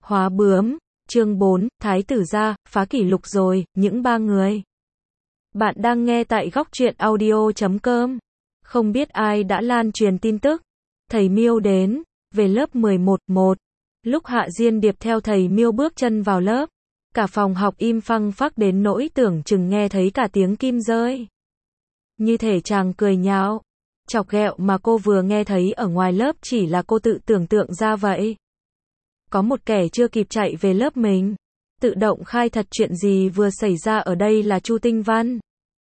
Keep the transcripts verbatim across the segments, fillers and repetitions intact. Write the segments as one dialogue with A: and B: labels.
A: Hóa bướm, chương bốn, Thái tử gia, phá kỷ lục rồi, những ba người. Bạn đang nghe tại góc truyện audio chấm com. Không biết ai đã lan truyền tin tức. Thầy Miêu đến, về lớp mười một, một. Lúc Hạ Diên Điệp theo thầy Miêu bước chân vào lớp, cả phòng học im phăng phắc đến nỗi tưởng chừng nghe thấy cả tiếng kim rơi. Như thể chàng cười nhạo, chọc ghẹo mà cô vừa nghe thấy ở ngoài lớp chỉ là cô tự tưởng tượng ra vậy. Có một kẻ chưa kịp chạy về lớp mình, tự động khai thật chuyện gì vừa xảy ra ở đây là Chu Tinh Văn.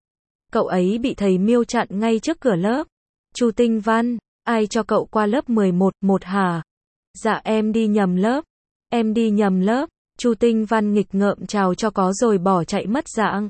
A: Cậu ấy bị thầy Miêu chặn ngay trước cửa lớp. Chu Tinh Văn, ai cho cậu qua lớp mười một, một hả? Dạ em đi nhầm lớp. Em đi nhầm lớp. Chu Tinh Văn nghịch ngợm chào cho có rồi bỏ chạy mất dạng.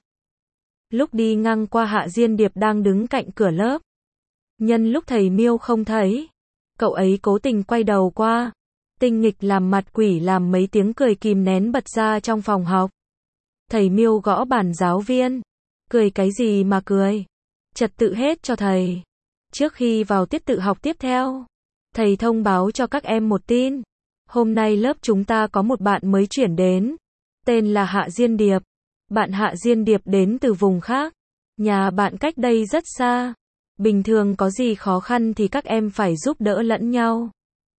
A: Lúc đi ngang qua Hạ Diên Điệp đang đứng cạnh cửa lớp. Nhân lúc thầy Miêu không thấy, cậu ấy cố tình quay đầu qua, tinh nghịch làm mặt quỷ làm mấy tiếng cười kìm nén bật ra trong phòng học. Thầy Miêu gõ bàn giáo viên. Cười cái gì mà cười? Trật tự hết cho thầy. Trước khi vào tiết tự học tiếp theo, thầy thông báo cho các em một tin. Hôm nay lớp chúng ta có một bạn mới chuyển đến. Tên là Hạ Diên Điệp. Bạn Hạ Diên Điệp đến từ vùng khác. Nhà bạn cách đây rất xa. Bình thường có gì khó khăn thì các em phải giúp đỡ lẫn nhau.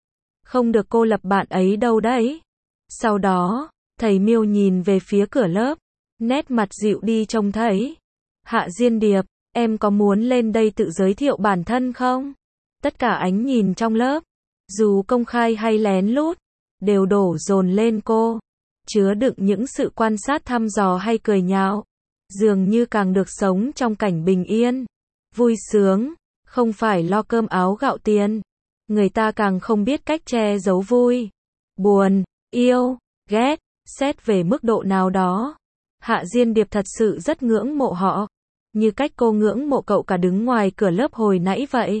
A: Không được cô lập bạn ấy đâu đấy. Sau đó, thầy Miêu nhìn về phía cửa lớp. Nét mặt dịu đi trông thấy. Hạ Diên Điệp, em có muốn lên đây tự giới thiệu bản thân không? Tất cả ánh nhìn trong lớp, dù công khai hay lén lút, đều đổ dồn lên cô, chứa đựng những sự quan sát thăm dò hay cười nhạo. Dường như càng được sống trong cảnh bình yên, vui sướng, không phải lo cơm áo gạo tiền. Người ta càng không biết cách che giấu vui, buồn, yêu, ghét, xét về mức độ nào đó. Hạ Diên Điệp thật sự rất ngưỡng mộ họ, như cách cô ngưỡng mộ cậu cả đứng ngoài cửa lớp hồi nãy vậy.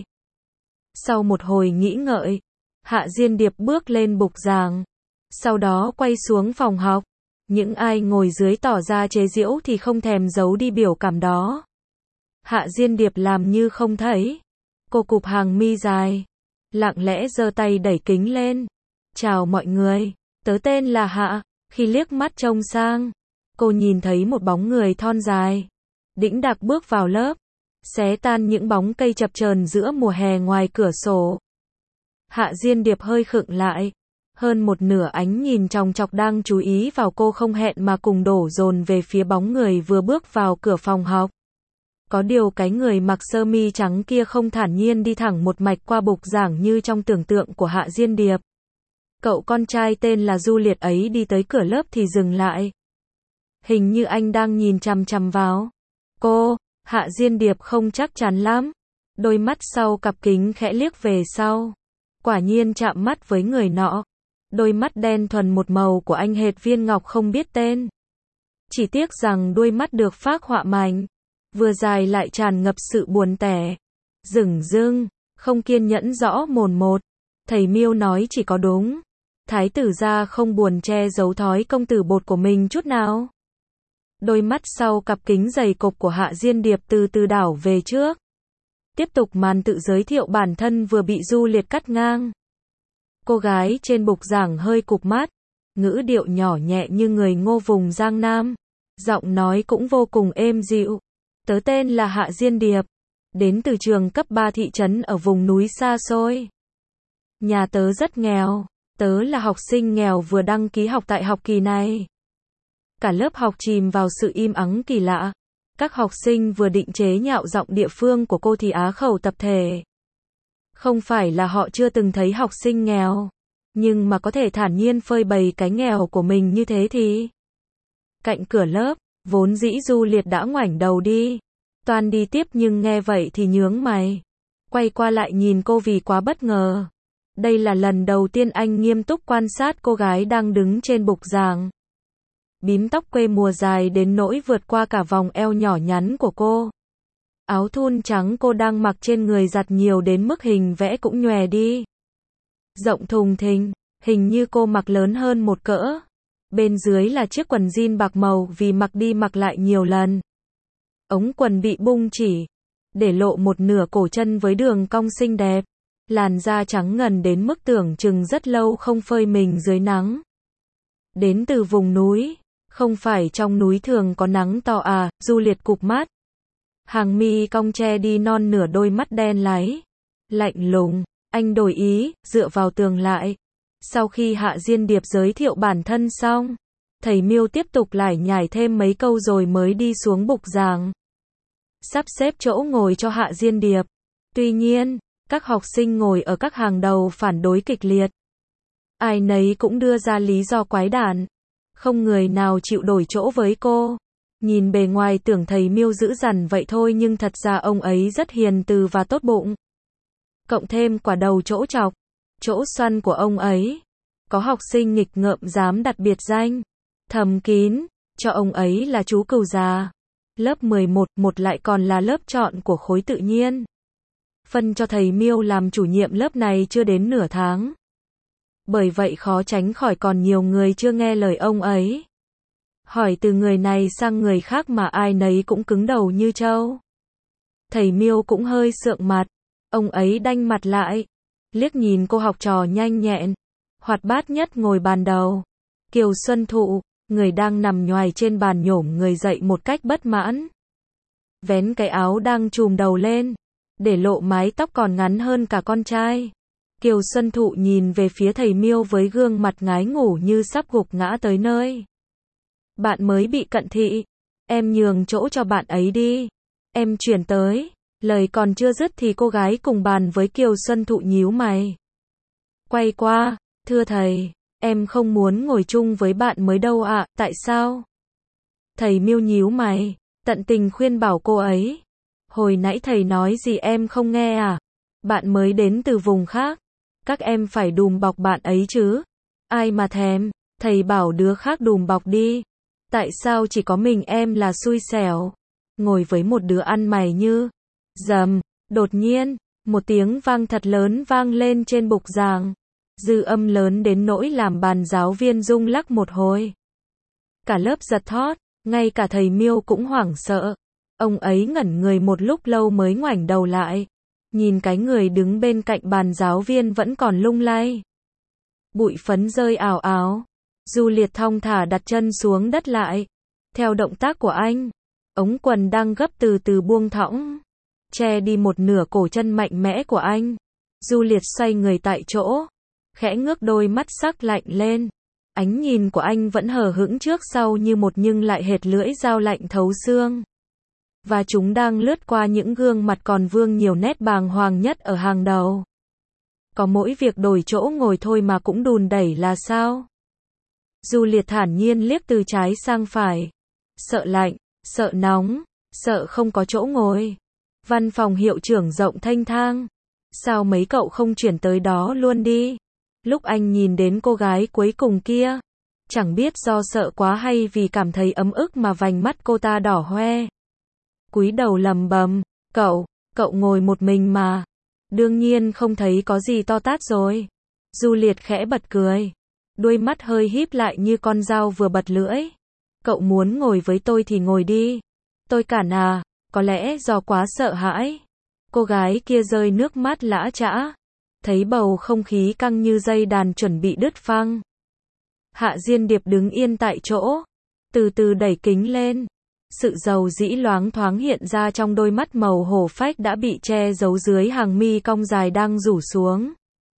A: Sau một hồi nghĩ ngợi, Hạ Diên Điệp bước lên bục giảng, sau đó quay xuống phòng học. Những ai ngồi dưới tỏ ra chế giễu thì không thèm giấu đi biểu cảm đó. Hạ Diên Điệp làm như không thấy. Cô cụp hàng mi dài, lặng lẽ giơ tay đẩy kính lên. Chào mọi người, tớ tên là Hạ. Khi liếc mắt trông sang, cô nhìn thấy một bóng người thon dài, đĩnh đạc bước vào lớp, xé tan những bóng cây chập chờn giữa mùa hè ngoài cửa sổ. Hạ Diên Điệp hơi khựng lại, hơn một nửa ánh nhìn chòng chọc đang chú ý vào cô không hẹn mà cùng đổ dồn về phía bóng người vừa bước vào cửa phòng học. Có điều cái người mặc sơ mi trắng kia không thản nhiên đi thẳng một mạch qua bục giảng như trong tưởng tượng của Hạ Diên Điệp. Cậu con trai tên là Du Liệt ấy đi tới cửa lớp thì dừng lại. Hình như anh đang nhìn chằm chằm vào cô. Hạ Diên Điệp không chắc chắn lắm. Đôi mắt sau cặp kính khẽ liếc về sau. Quả nhiên chạm mắt với người nọ. Đôi mắt đen thuần một màu của anh hệt viên ngọc không biết tên. Chỉ tiếc rằng đuôi mắt được phác họa mảnh, vừa dài lại tràn ngập sự buồn tẻ, dửng dưng, không kiên nhẫn rõ mồn một. Thầy Miêu nói chỉ có đúng. Thái tử gia không buồn che giấu thói công tử bột của mình chút nào. Đôi mắt sau cặp kính dày cộp của Hạ Diên Điệp từ từ đảo về trước. Tiếp tục màn tự giới thiệu bản thân vừa bị Du Liệt cắt ngang. Cô gái trên bục giảng hơi cụp mắt, ngữ điệu nhỏ nhẹ như người Ngô vùng Giang Nam. Giọng nói cũng vô cùng êm dịu. Tớ tên là Hạ Diên Điệp, đến từ trường cấp ba thị trấn ở vùng núi xa xôi. Nhà tớ rất nghèo, tớ là học sinh nghèo vừa đăng ký học tại học kỳ này. Cả lớp học chìm vào sự im ắng kỳ lạ. Các học sinh vừa định chế nhạo giọng địa phương của cô thì á khẩu tập thể. Không phải là họ chưa từng thấy học sinh nghèo, nhưng mà có thể thản nhiên phơi bày cái nghèo của mình như thế thì. Cạnh cửa lớp, vốn dĩ Du Liệt đã ngoảnh đầu đi. Toan đi tiếp nhưng nghe vậy thì nhướng mày. Quay qua lại nhìn cô vì quá bất ngờ. Đây là lần đầu tiên anh nghiêm túc quan sát cô gái đang đứng trên bục giảng. Bím tóc quê mùa dài đến nỗi vượt qua cả vòng eo nhỏ nhắn của cô. Áo thun trắng cô đang mặc trên người giặt nhiều đến mức hình vẽ cũng nhòe đi. Rộng thùng thình, hình như cô mặc lớn hơn một cỡ. Bên dưới là chiếc quần jean bạc màu vì mặc đi mặc lại nhiều lần. Ống quần bị bung chỉ, để lộ một nửa cổ chân với đường cong xinh đẹp. Làn da trắng ngần đến mức tưởng chừng rất lâu không phơi mình dưới nắng. Đến từ vùng núi. Không phải trong núi thường có nắng to à, Du Liệt cụp mắt. Hàng mi cong che đi non nửa đôi mắt đen láy. Lạnh lùng, anh đổi ý, dựa vào tường lại. Sau khi Hạ Diên Điệp giới thiệu bản thân xong, thầy Miêu tiếp tục lải nhải thêm mấy câu rồi mới đi xuống bục giảng. Sắp xếp chỗ ngồi cho Hạ Diên Điệp. Tuy nhiên, các học sinh ngồi ở các hàng đầu phản đối kịch liệt. Ai nấy cũng đưa ra lý do quái đản. Không người nào chịu đổi chỗ với cô. Nhìn bề ngoài tưởng thầy Miêu dữ dằn vậy thôi nhưng thật ra ông ấy rất hiền từ và tốt bụng. Cộng thêm quả đầu chỗ chọc, chỗ xoăn của ông ấy. Có học sinh nghịch ngợm dám đặt biệt danh thầm kín cho ông ấy là chú cừu già. Lớp mười một, một lại còn là lớp chọn của khối tự nhiên. Phân cho thầy Miêu làm chủ nhiệm lớp này chưa đến nửa tháng. Bởi vậy khó tránh khỏi còn nhiều người chưa nghe lời ông ấy. Hỏi từ người này sang người khác mà ai nấy cũng cứng đầu như trâu. Thầy Miêu cũng hơi sượng mặt. Ông ấy đanh mặt lại. Liếc nhìn cô học trò nhanh nhẹn, hoạt bát nhất ngồi bàn đầu. Kiều Xuân Thụ, người đang nằm nhoài trên bàn nhổm người dậy một cách bất mãn. Vén cái áo đang trùm đầu lên, để lộ mái tóc còn ngắn hơn cả con trai. Kiều Xuân Thụ nhìn về phía thầy Miêu với gương mặt ngái ngủ như sắp gục ngã tới nơi. Bạn mới bị cận thị. Em nhường chỗ cho bạn ấy đi. Em chuyển tới. Lời còn chưa dứt thì cô gái cùng bàn với Kiều Xuân Thụ nhíu mày. Quay qua, thưa thầy, em không muốn ngồi chung với bạn mới đâu ạ, à, tại sao? Thầy Miêu nhíu mày, tận tình khuyên bảo cô ấy. Hồi nãy thầy nói gì em không nghe à? Bạn mới đến từ vùng khác. Các em phải đùm bọc bạn ấy chứ. Ai mà thèm, thầy bảo đứa khác đùm bọc đi. Tại sao chỉ có mình em là xui xẻo? Ngồi với một đứa ăn mày như... Dầm, đột nhiên, một tiếng vang thật lớn vang lên trên bục giảng. Dư âm lớn đến nỗi làm bàn giáo viên rung lắc một hồi. Cả lớp giật thót, ngay cả thầy Miêu cũng hoảng sợ. Ông ấy ngẩn người một lúc lâu mới ngoảnh đầu lại. Nhìn cái người đứng bên cạnh bàn giáo viên vẫn còn lung lay. Bụi phấn rơi ào ào. Du Liệt thong thả đặt chân xuống đất lại. Theo động tác của anh, ống quần đang gấp từ từ buông thõng, che đi một nửa cổ chân mạnh mẽ của anh. Du Liệt xoay người tại chỗ, khẽ ngước đôi mắt sắc lạnh lên. Ánh nhìn của anh vẫn hờ hững trước sau như một nhưng lại hệt lưỡi dao lạnh thấu xương. Và chúng đang lướt qua những gương mặt còn vương nhiều nét bàng hoàng nhất ở hàng đầu. Có mỗi việc đổi chỗ ngồi thôi mà cũng đùn đẩy là sao? Du Liệt thản nhiên liếc từ trái sang phải. Sợ lạnh, sợ nóng, sợ không có chỗ ngồi. Văn phòng hiệu trưởng rộng thênh thang. Sao mấy cậu không chuyển tới đó luôn đi? Lúc anh nhìn đến cô gái cuối cùng kia, chẳng biết do sợ quá hay vì cảm thấy ấm ức mà vành mắt cô ta đỏ hoe. Cúi đầu lầm bầm, cậu, cậu ngồi một mình mà. Đương nhiên không thấy có gì to tát rồi. Du Liệt khẽ bật cười. Đuôi mắt hơi híp lại như con dao vừa bật lưỡi. Cậu muốn ngồi với tôi thì ngồi đi. Tôi cản à, có lẽ do quá sợ hãi. Cô gái kia rơi nước mắt lã chã. Thấy bầu không khí căng như dây đàn chuẩn bị đứt phăng. Hạ Diên Điệp đứng yên tại chỗ, từ từ đẩy kính lên. Sự giàu dĩ loáng thoáng hiện ra trong đôi mắt màu hổ phách đã bị che giấu dưới hàng mi cong dài đang rủ xuống.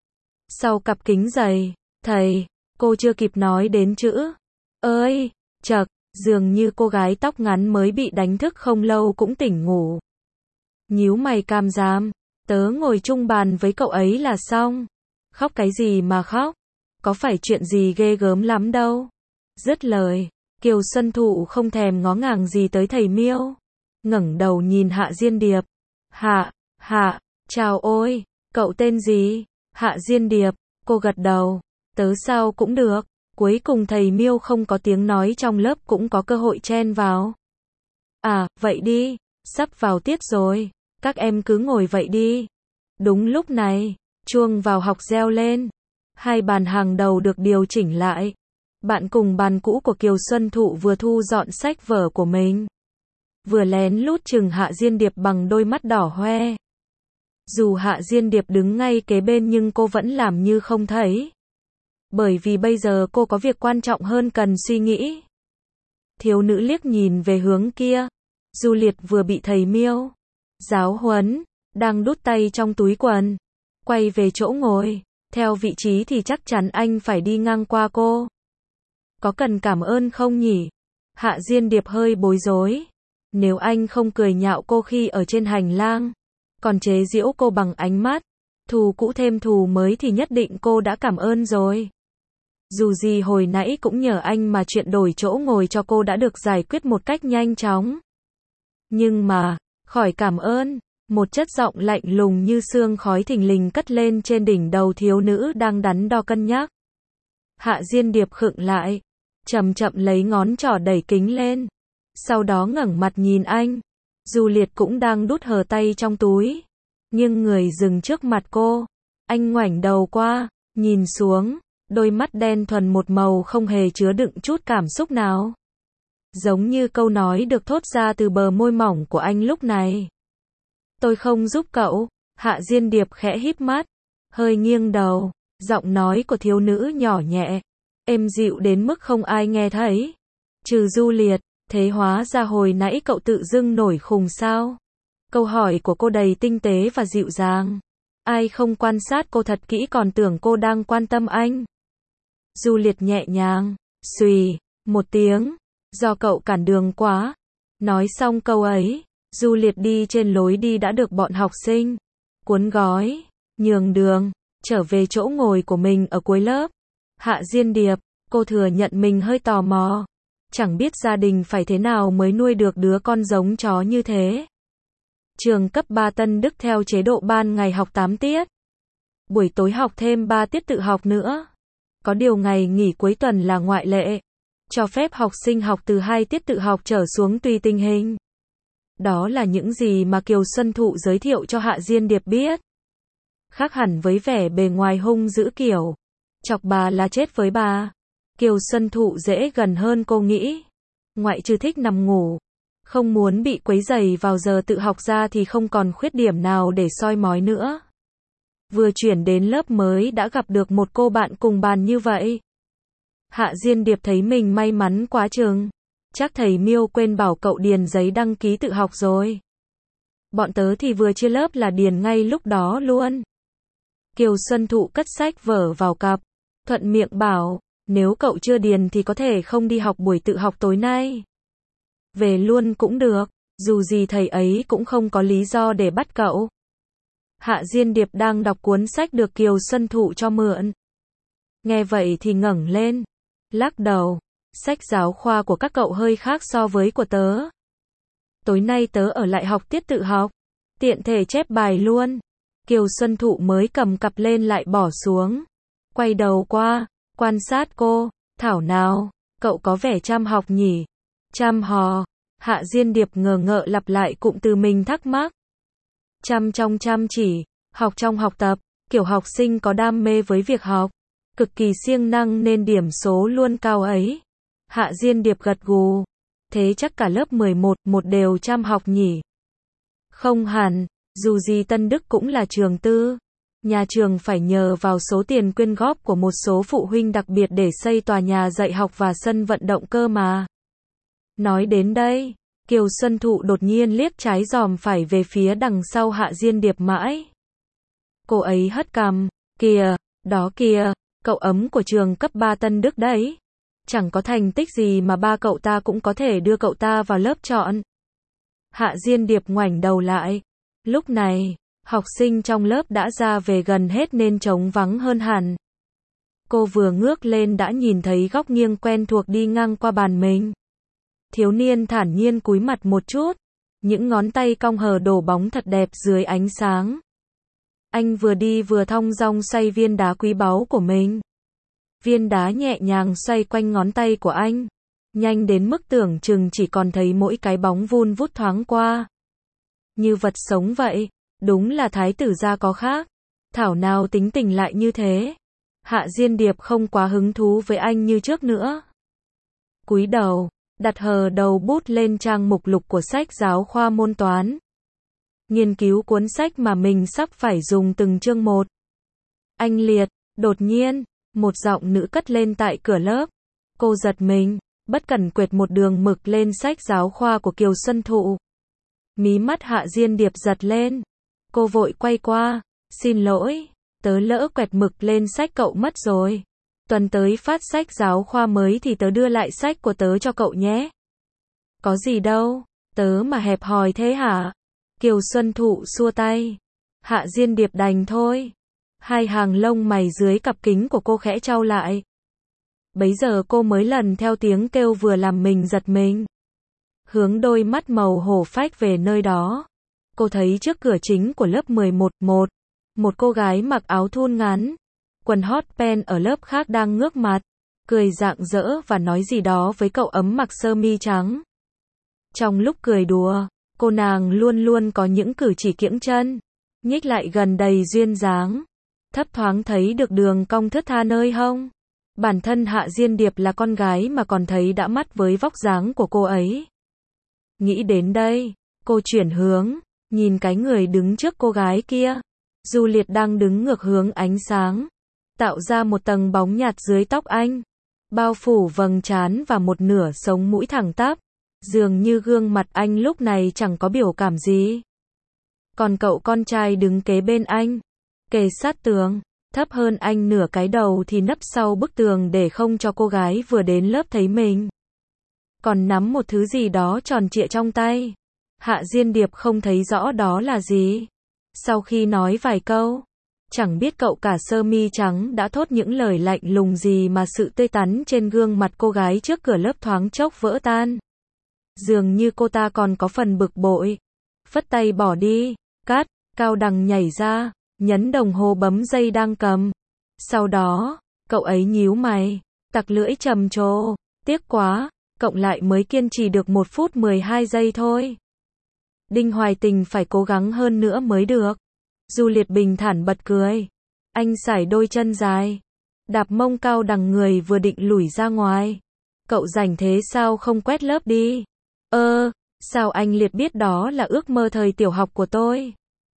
A: Sau cặp kính dày, thầy, cô chưa kịp nói đến chữ ơi, chậc, dường như cô gái tóc ngắn mới bị đánh thức không lâu cũng tỉnh ngủ. Nhíu mày cam giam, tớ ngồi chung bàn với cậu ấy là xong. Khóc cái gì mà khóc, có phải chuyện gì ghê gớm lắm đâu. Dứt lời, Kiều Xuân Thụ không thèm ngó ngàng gì tới thầy Miêu. Ngẩng đầu nhìn Hạ Diên Điệp. Hạ, Hạ, chào ôi, cậu tên gì? Hạ Diên Điệp, cô gật đầu. Tớ sao cũng được. Cuối cùng thầy Miêu không có tiếng nói trong lớp cũng có cơ hội chen vào. À, vậy đi, sắp vào tiết rồi. Các em cứ ngồi vậy đi. Đúng lúc này, chuông vào học reo lên. Hai bàn hàng đầu được điều chỉnh lại. Bạn cùng bàn cũ của Kiều Xuân Thụ vừa thu dọn sách vở của mình, vừa lén lút chừng Hạ Diên Điệp bằng đôi mắt đỏ hoe. Dù Hạ Diên Điệp đứng ngay kế bên nhưng cô vẫn làm như không thấy. Bởi vì bây giờ cô có việc quan trọng hơn cần suy nghĩ. Thiếu nữ liếc nhìn về hướng kia. Du Liệt vừa bị thầy Miêu giáo huấn, đang đút tay trong túi quần, quay về chỗ ngồi. Theo vị trí thì chắc chắn anh phải đi ngang qua cô. Có cần cảm ơn không nhỉ? Hạ Diên Điệp hơi bối rối. Nếu anh không cười nhạo cô khi ở trên hành lang, còn chế giễu cô bằng ánh mắt, thù cũ thêm thù mới thì nhất định cô đã cảm ơn rồi. Dù gì hồi nãy cũng nhờ anh mà chuyện đổi chỗ ngồi cho cô đã được giải quyết một cách nhanh chóng. Nhưng mà, khỏi cảm ơn, một chất giọng lạnh lùng như sương khói thình lình cất lên trên đỉnh đầu thiếu nữ đang đắn đo cân nhắc. Hạ Diên Điệp khựng lại, chậm chậm lấy ngón trỏ đẩy kính lên, sau đó ngẩng mặt nhìn anh. Du Liệt cũng đang đút hờ tay trong túi, nhưng người dừng trước mặt cô. Anh ngoảnh đầu qua, nhìn xuống, đôi mắt đen thuần một màu không hề chứa đựng chút cảm xúc nào. Giống như câu nói được thốt ra từ bờ môi mỏng của anh lúc này. Tôi không giúp cậu. Hạ Diên Điệp khẽ híp mắt, hơi nghiêng đầu, giọng nói của thiếu nữ nhỏ nhẹ, êm dịu đến mức không ai nghe thấy. Trừ Du Liệt, thế hóa ra hồi nãy cậu tự dưng nổi khùng sao? Câu hỏi của cô đầy tinh tế và dịu dàng. Ai không quan sát cô thật kỹ còn tưởng cô đang quan tâm anh. Du Liệt nhẹ nhàng, xùy, một tiếng, do cậu cản đường quá. Nói xong câu ấy, Du Liệt đi trên lối đi đã được bọn học sinh cuốn gói, nhường đường, trở về chỗ ngồi của mình ở cuối lớp. Hạ Diên Điệp, cô thừa nhận mình hơi tò mò. Chẳng biết gia đình phải thế nào mới nuôi được đứa con giống chó như thế. Trường cấp ba Tân Đức theo chế độ ban ngày học tám tiết. Buổi tối học thêm ba tiết tự học nữa. Có điều ngày nghỉ cuối tuần là ngoại lệ. Cho phép học sinh học từ hai tiết tự học trở xuống tùy tình hình. Đó là những gì mà Kiều Xuân Thụ giới thiệu cho Hạ Diên Điệp biết. Khác hẳn với vẻ bề ngoài hung dữ kiểu chọc bà là chết với bà. Kiều Xuân Thụ dễ gần hơn cô nghĩ. Ngoại trừ thích nằm ngủ, không muốn bị quấy rầy vào giờ tự học ra thì không còn khuyết điểm nào để soi mói nữa. Vừa chuyển đến lớp mới đã gặp được một cô bạn cùng bàn như vậy. Hạ Diên Điệp thấy mình may mắn quá chừng. Chắc thầy Miêu quên bảo cậu điền giấy đăng ký tự học rồi. Bọn tớ thì vừa chia lớp là điền ngay lúc đó luôn. Kiều Xuân Thụ cất sách vở vào cặp, thuận miệng bảo, nếu cậu chưa điền thì có thể không đi học buổi tự học tối nay. Về luôn cũng được, dù gì thầy ấy cũng không có lý do để bắt cậu. Hạ Diên Điệp đang đọc cuốn sách được Kiều Xuân Thụ cho mượn. Nghe vậy thì ngẩng lên, lắc đầu, sách giáo khoa của các cậu hơi khác so với của tớ. Tối nay tớ ở lại học tiết tự học, tiện thể chép bài luôn. Kiều Xuân Thụ mới cầm cặp lên lại bỏ xuống, quay đầu qua, quan sát cô, thảo nào, cậu có vẻ chăm học nhỉ? Chăm hò. Hạ Diên Điệp ngờ ngợ lặp lại cụm từ mình thắc mắc. Chăm trong chăm chỉ, học trong học tập, kiểu học sinh có đam mê với việc học, cực kỳ siêng năng nên điểm số luôn cao ấy. Hạ Diên Điệp gật gù. Thế chắc cả lớp mười một, một đều chăm học nhỉ? Không hẳn, dù gì Tân Đức cũng là trường tư. Nhà trường phải nhờ vào số tiền quyên góp của một số phụ huynh đặc biệt để xây tòa nhà dạy học và sân vận động cơ mà. Nói đến đây, Kiều Xuân Thụ đột nhiên liếc trái dòm phải về phía đằng sau Hạ Diên Điệp mãi. Cô ấy hất cằm, kìa, đó kìa, cậu ấm của trường cấp ba Tân Đức đấy. Chẳng có thành tích gì mà ba cậu ta cũng có thể đưa cậu ta vào lớp chọn. Hạ Diên Điệp ngoảnh đầu lại. Lúc này, học sinh trong lớp đã ra về gần hết nên trống vắng hơn hẳn. Cô vừa ngước lên đã nhìn thấy góc nghiêng quen thuộc đi ngang qua bàn mình. Thiếu niên thản nhiên cúi mặt một chút, những ngón tay cong hờ đổ bóng thật đẹp dưới ánh sáng. Anh vừa đi vừa thong dong xoay viên đá quý báu của mình. Viên đá nhẹ nhàng xoay quanh ngón tay của anh, nhanh đến mức tưởng chừng chỉ còn thấy mỗi cái bóng vun vút thoáng qua. Như vật sống vậy, đúng là thái tử gia có khác. Thảo nào tính tình lại như thế. Hạ Diên Điệp không quá hứng thú với anh như trước nữa. Cúi đầu, đặt hờ đầu bút lên trang mục lục của sách giáo khoa môn toán. Nghiên cứu cuốn sách mà mình sắp phải dùng từng chương một. Anh Liệt, đột nhiên, Một giọng nữ cất lên tại cửa lớp. Cô giật mình, bất cẩn quệt một đường mực lên sách giáo khoa của Kiều Xuân Thụ. Mí mắt Hạ Diên Điệp giật lên. Cô vội quay qua. Xin lỗi, tớ lỡ quẹt mực lên sách cậu mất rồi. Tuần tới phát sách giáo khoa mới thì tớ đưa lại sách của tớ cho cậu nhé. Có gì đâu, tớ mà hẹp hòi thế hả? Kiều Xuân Thụ xua tay. Hạ Diên Điệp đành thôi. Hai hàng lông mày dưới cặp kính của cô khẽ chau lại. Bấy giờ cô mới lần theo tiếng kêu vừa làm mình giật mình. Hướng đôi mắt màu hổ phách về nơi đó. Cô thấy trước cửa chính của lớp mười một, một, một cô gái mặc áo thun ngắn, quần hot pen ở lớp khác đang ngước mặt, cười rạng rỡ và nói gì đó với cậu ấm mặc sơ mi trắng. Trong lúc cười đùa, cô nàng luôn luôn có những cử chỉ kiễng chân, nhích lại gần đầy duyên dáng, thấp thoáng thấy được đường cong thướt tha nơi hông. Bản thân Hạ Diên Điệp là con gái mà còn thấy đã mắt với vóc dáng của cô ấy. Nghĩ đến đây, cô chuyển hướng, nhìn cái người đứng trước cô gái kia. Du Liệt đang đứng ngược hướng ánh sáng, tạo ra một tầng bóng nhạt dưới tóc anh, bao phủ vầng trán và một nửa sống mũi thẳng tắp. Dường như gương mặt anh lúc này chẳng có biểu cảm gì. Còn cậu con trai đứng kế bên anh, kề sát tường, thấp hơn anh nửa cái đầu thì nấp sau bức tường để không cho cô gái vừa đến lớp thấy mình. Còn nắm một thứ gì đó tròn trịa trong tay. Hạ Diên Điệp không thấy rõ đó là gì. Sau khi nói vài câu, chẳng biết cậu cả sơ mi trắng đã thốt những lời lạnh lùng gì mà sự tươi tắn trên gương mặt cô gái trước cửa lớp thoáng chốc vỡ tan. Dường như cô ta còn có phần bực bội. Phất tay bỏ đi, cắt, Cao Đằng nhảy ra, nhấn đồng hồ bấm dây đang cầm. Sau đó, cậu ấy nhíu mày, tặc lưỡi trầm trồ, tiếc quá, cậu lại mới kiên trì được một phút mười hai giây thôi. Đinh Hoài Tình phải cố gắng hơn nữa mới được. Du Liệt bình thản bật cười. Anh sải đôi chân dài, đạp mông Cao Đằng người vừa định lủi ra ngoài. Cậu rảnh thế sao không quét lớp đi? Ơ, sao anh Liệt biết đó là ước mơ thời tiểu học của tôi?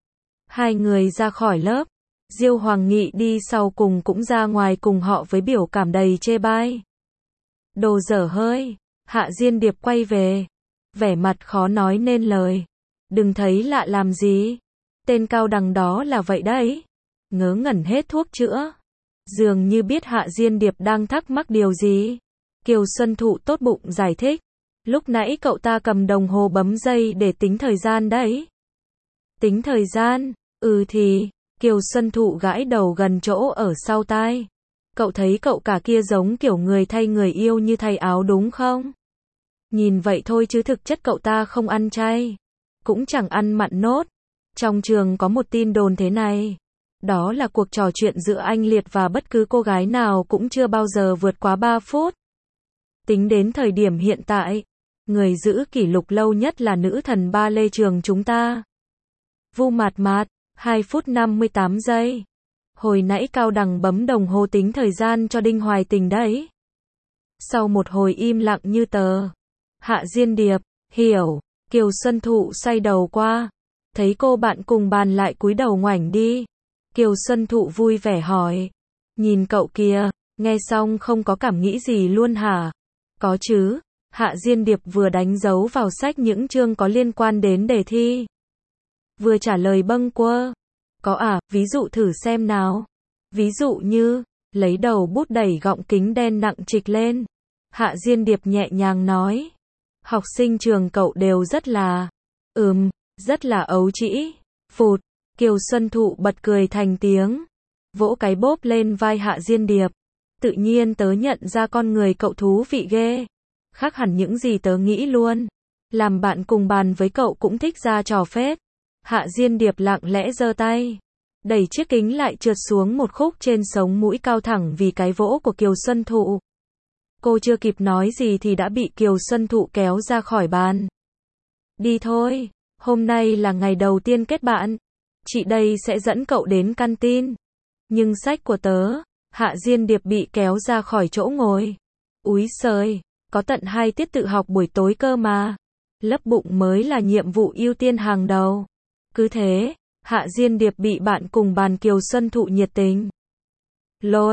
A: Hai người ra khỏi lớp. Diêu Hoàng Nghị đi sau cùng cũng ra ngoài cùng họ với biểu cảm đầy chê bai. Đồ dở hơi. Hạ Diên Điệp quay về, vẻ mặt khó nói nên lời. Đừng thấy lạ làm gì. Tên Cao Đằng đó là vậy đấy. Ngớ ngẩn hết thuốc chữa. Dường như biết Hạ Diên Điệp đang thắc mắc điều gì. Kiều Xuân Thụ tốt bụng giải thích. Lúc nãy cậu ta cầm đồng hồ bấm dây để tính thời gian đấy. Tính thời gian? Ừ thì, Kiều Xuân Thụ gãi đầu gần chỗ ở sau tai. Cậu thấy cậu cả kia giống kiểu người thay người yêu như thay áo đúng không? Nhìn vậy thôi chứ thực chất cậu ta không ăn chay, cũng chẳng ăn mặn nốt. Trong trường có một tin đồn thế này. Đó là cuộc trò chuyện giữa anh Liệt và bất cứ cô gái nào cũng chưa bao giờ vượt quá ba phút. Tính đến thời điểm hiện tại, người giữ kỷ lục lâu nhất là nữ thần ba lê trường chúng ta. Vu Mạt Mạt, hai phút năm mươi tám giây. Hồi nãy Cao Đằng bấm đồng hồ tính thời gian cho Đinh Hoài Tình đấy. Sau một hồi im lặng như tờ, Hạ Diên Điệp, hiểu. Kiều Xuân Thụ xoay đầu qua, thấy cô bạn cùng bàn lại cúi đầu ngoảnh đi. Kiều Xuân Thụ vui vẻ hỏi, nhìn cậu kìa, nghe xong không có cảm nghĩ gì luôn hả? Có chứ. Hạ Diên Điệp vừa đánh dấu vào sách những chương có liên quan đến đề thi, vừa trả lời bâng quơ. Có à, ví dụ thử xem nào. Ví dụ như, lấy đầu bút đẩy gọng kính đen nặng trịch lên. Hạ Diên Điệp nhẹ nhàng nói. Học sinh trường cậu đều rất là, ừm, rất là ấu trĩ. Phụt, Kiều Xuân Thụ bật cười thành tiếng, vỗ cái bóp lên vai Hạ Diên Điệp. Tự nhiên tớ nhận ra con người cậu thú vị ghê. Khác hẳn những gì tớ nghĩ luôn. Làm bạn cùng bàn với cậu cũng thích ra trò phết. Hạ Diên Điệp lặng lẽ giơ tay, đẩy chiếc kính lại trượt xuống một khúc trên sống mũi cao thẳng vì cái vỗ của Kiều Xuân Thụ. Cô chưa kịp nói gì thì đã bị Kiều Xuân Thụ kéo ra khỏi bàn. Đi thôi, hôm nay là ngày đầu tiên kết bạn. Chị đây sẽ dẫn cậu đến canteen. Nhưng sách của tớ. Hạ Diên Điệp bị kéo ra khỏi chỗ ngồi. Úi xời, có tận hai tiết tự học buổi tối cơ mà. Lấp bụng mới là nhiệm vụ ưu tiên hàng đầu. Cứ thế, Hạ Diên Điệp bị bạn cùng bàn Kiều Xuân Thụ nhiệt tình lôi,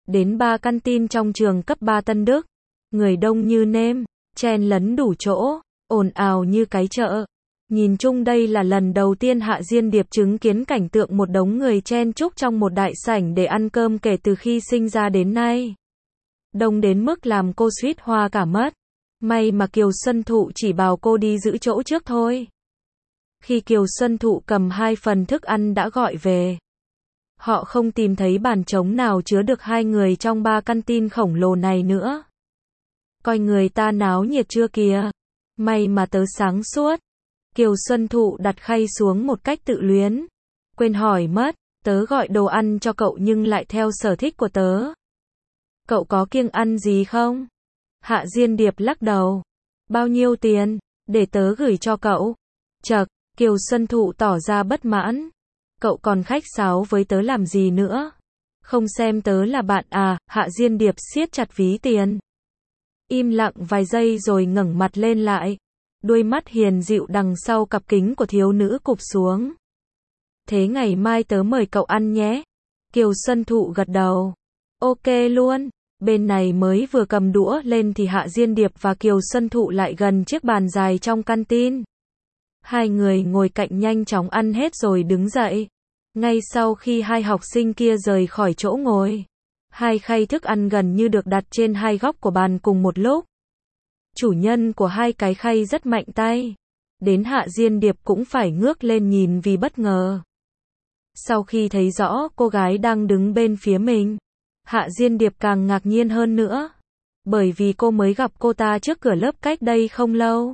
A: Đến ba căn tin trong trường cấp ba Tân Đức. Người đông như nêm, chen lấn đủ chỗ, ồn ào như cái chợ. Nhìn chung đây là lần đầu tiên Hạ Diên Điệp chứng kiến cảnh tượng một đống người chen chúc trong một đại sảnh để ăn cơm kể từ khi sinh ra đến nay. Đông đến mức làm cô suýt hoa cả mất. May mà Kiều Xuân Thụ chỉ bảo cô đi giữ chỗ trước thôi. Khi Kiều Xuân Thụ cầm hai phần thức ăn đã gọi về, họ không tìm thấy bàn trống nào chứa được hai người trong ba căn tin khổng lồ này nữa. Coi người ta náo nhiệt chưa kìa. May mà tớ sáng suốt. Kiều Xuân Thụ đặt khay xuống một cách tự luyến. Quên hỏi mất, tớ gọi đồ ăn cho cậu nhưng lại theo sở thích của tớ. Cậu có kiêng ăn gì không? Hạ Diên Điệp lắc đầu. Bao nhiêu tiền? Để tớ gửi cho cậu. Chậc, Kiều Xuân Thụ tỏ ra bất mãn. Cậu còn khách sáo với tớ làm gì nữa? Không xem tớ là bạn à? Hạ Diên Điệp siết chặt ví tiền. Im lặng vài giây rồi ngẩng mặt lên lại. Đuôi mắt hiền dịu đằng sau cặp kính của thiếu nữ cụp xuống. Thế ngày mai tớ mời cậu ăn nhé. Kiều Xuân Thụ gật đầu. Ok luôn. Bên này mới vừa cầm đũa lên thì Hạ Diên Điệp và Kiều Xuân Thụ lại gần chiếc bàn dài trong căn tin. Hai người ngồi cạnh nhanh chóng ăn hết rồi đứng dậy. Ngay sau khi hai học sinh kia rời khỏi chỗ ngồi, hai khay thức ăn gần như được đặt trên hai góc của bàn cùng một lúc. Chủ nhân của hai cái khay rất mạnh tay. Đến Hạ Diên Điệp cũng phải ngước lên nhìn vì bất ngờ. Sau khi thấy rõ cô gái đang đứng bên phía mình, Hạ Diên Điệp càng ngạc nhiên hơn nữa. Bởi vì cô mới gặp cô ta trước cửa lớp cách đây không lâu.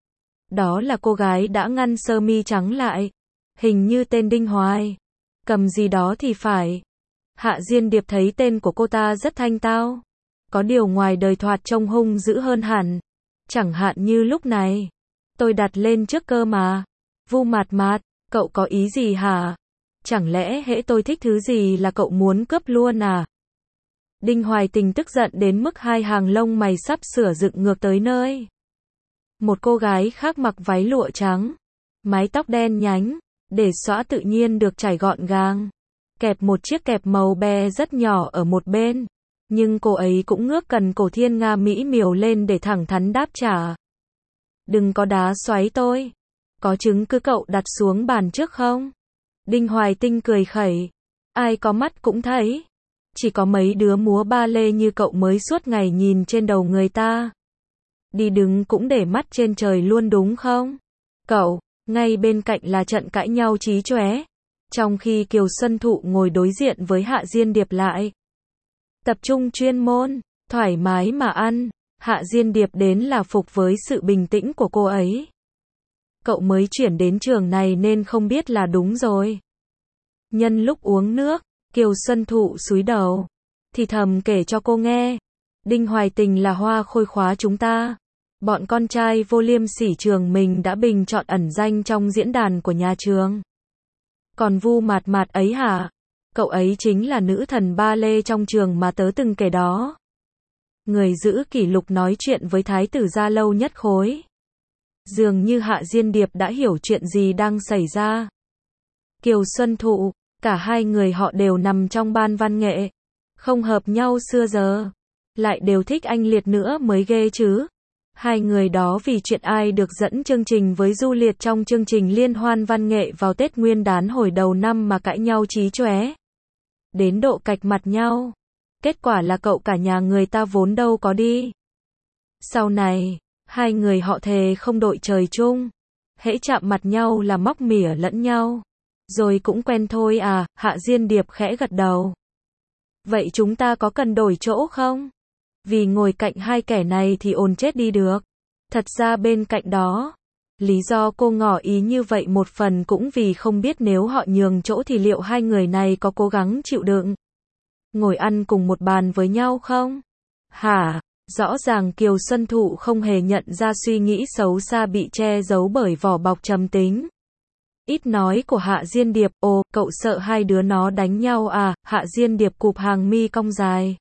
A: Đó là cô gái đã ngăn sơ mi trắng lại. Hình như tên Đinh Hoài. Cầm gì đó thì phải. Hạ Diên Điệp thấy tên của cô ta rất thanh tao. Có điều ngoài đời thoạt trông hung dữ hơn hẳn. Chẳng hạn như lúc này. Tôi đặt lên trước cơ mà. Vu Mạt Mạt, cậu có ý gì hả? Chẳng lẽ hễ tôi thích thứ gì là cậu muốn cướp luôn à? Đinh Hoài Tình tức giận đến mức hai hàng lông mày sắp sửa dựng ngược tới nơi. Một cô gái khác mặc váy lụa trắng, mái tóc đen nhánh, để xõa tự nhiên được trải gọn gàng, kẹp một chiếc kẹp màu be rất nhỏ ở một bên, nhưng cô ấy cũng ngước cần cổ thiên nga mỹ miều lên để thẳng thắn đáp trả. Đừng có đá xoáy tôi. Có chứng cứ cậu đặt xuống bàn trước không? Đinh Hoài Tinh cười khẩy. Ai có mắt cũng thấy. Chỉ có mấy đứa múa ba lê như cậu mới suốt ngày nhìn trên đầu người ta. Đi đứng cũng để mắt trên trời luôn đúng không? Cậu, ngay bên cạnh là trận cãi nhau chí chóe. Trong khi Kiều Xuân Thụ ngồi đối diện với Hạ Diên Điệp lại. Tập trung chuyên môn, thoải mái mà ăn. Hạ Diên Điệp đến là phục với sự bình tĩnh của cô ấy. Cậu mới chuyển đến trường này nên không biết là đúng rồi. Nhân lúc uống nước, Kiều Xuân Thụ cúi đầu, thì thầm kể cho cô nghe. Đinh Hoài Tình là hoa khôi khóa chúng ta. Bọn con trai vô liêm sỉ trường mình đã bình chọn ẩn danh trong diễn đàn của nhà trường. Còn Vu Mạt Mạt ấy hả? Cậu ấy chính là nữ thần ba lê trong trường mà tớ từng kể đó. Người giữ kỷ lục nói chuyện với thái tử gia lâu nhất khối. Dường như Hạ Diên Điệp đã hiểu chuyện gì đang xảy ra. Kiều Xuân Thụ, cả hai người họ đều nằm trong ban văn nghệ. Không hợp nhau xưa giờ. Lại đều thích anh Liệt nữa mới ghê chứ. Hai người đó vì chuyện ai được dẫn chương trình với Du Liệt trong chương trình liên hoan văn nghệ vào Tết Nguyên đán hồi đầu năm mà cãi nhau chí chóe. Đến độ cạch mặt nhau. Kết quả là cậu cả nhà người ta vốn đâu có đi. Sau này, hai người họ thề không đội trời chung. Hễ chạm mặt nhau là móc mỉa lẫn nhau. Rồi cũng quen thôi à, Hạ Diên Điệp khẽ gật đầu. Vậy chúng ta có cần đổi chỗ không? Vì ngồi cạnh hai kẻ này thì ồn chết đi được. Thật ra bên cạnh đó, lý do cô ngỏ ý như vậy một phần cũng vì không biết nếu họ nhường chỗ thì liệu hai người này có cố gắng chịu đựng ngồi ăn cùng một bàn với nhau không? Hả? Rõ ràng Kiều Xuân Thụ không hề nhận ra suy nghĩ xấu xa bị che giấu bởi vỏ bọc trầm tính. Ít nói của Hạ Diên Điệp, ồ, cậu sợ hai đứa nó đánh nhau à? Hạ Diên Điệp cụp hàng mi cong dài.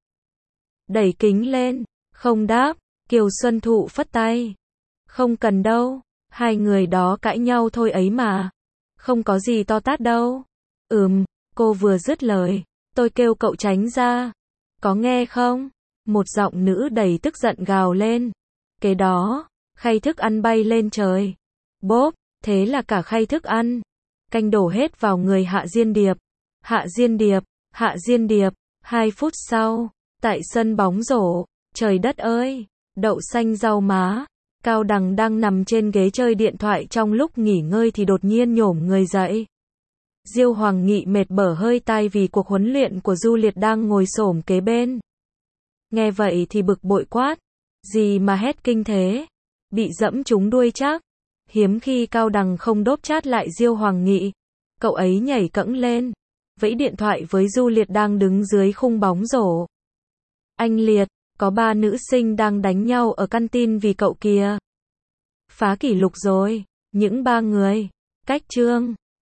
A: Đẩy kính lên, không đáp, Kiều Xuân Thụ phất tay. Không cần đâu, hai người đó cãi nhau thôi ấy mà. Không có gì to tát đâu. Ừm, cô vừa dứt lời, tôi kêu cậu tránh ra. Có nghe không? Một giọng nữ đầy tức giận gào lên. Kế đó, khay thức ăn bay lên trời. Bốp, thế là cả khay thức ăn. Canh đổ hết vào người Hạ Diên Điệp. Hạ Diên Điệp, Hạ Diên Điệp. Hai phút sau, tại sân bóng rổ, trời đất ơi, đậu xanh rau má. Cao Đằng đang nằm trên ghế chơi điện thoại trong lúc nghỉ ngơi thì đột nhiên nhổm người dậy. Diêu Hoàng Nghị mệt bở hơi tai vì cuộc huấn luyện của Du Liệt đang ngồi xổm kế bên. Nghe vậy thì bực bội quát. Gì mà hét kinh thế? Bị dẫm trúng đuôi chắc. Hiếm khi Cao Đằng không đốp chát lại Diêu Hoàng Nghị. Cậu ấy nhảy cẫng lên, vẫy điện thoại với Du Liệt đang đứng dưới khung bóng rổ. Anh Liệt, có ba nữ sinh đang đánh nhau ở căn tin vì cậu kìa. Phá kỷ lục rồi, những ba người. Cách chương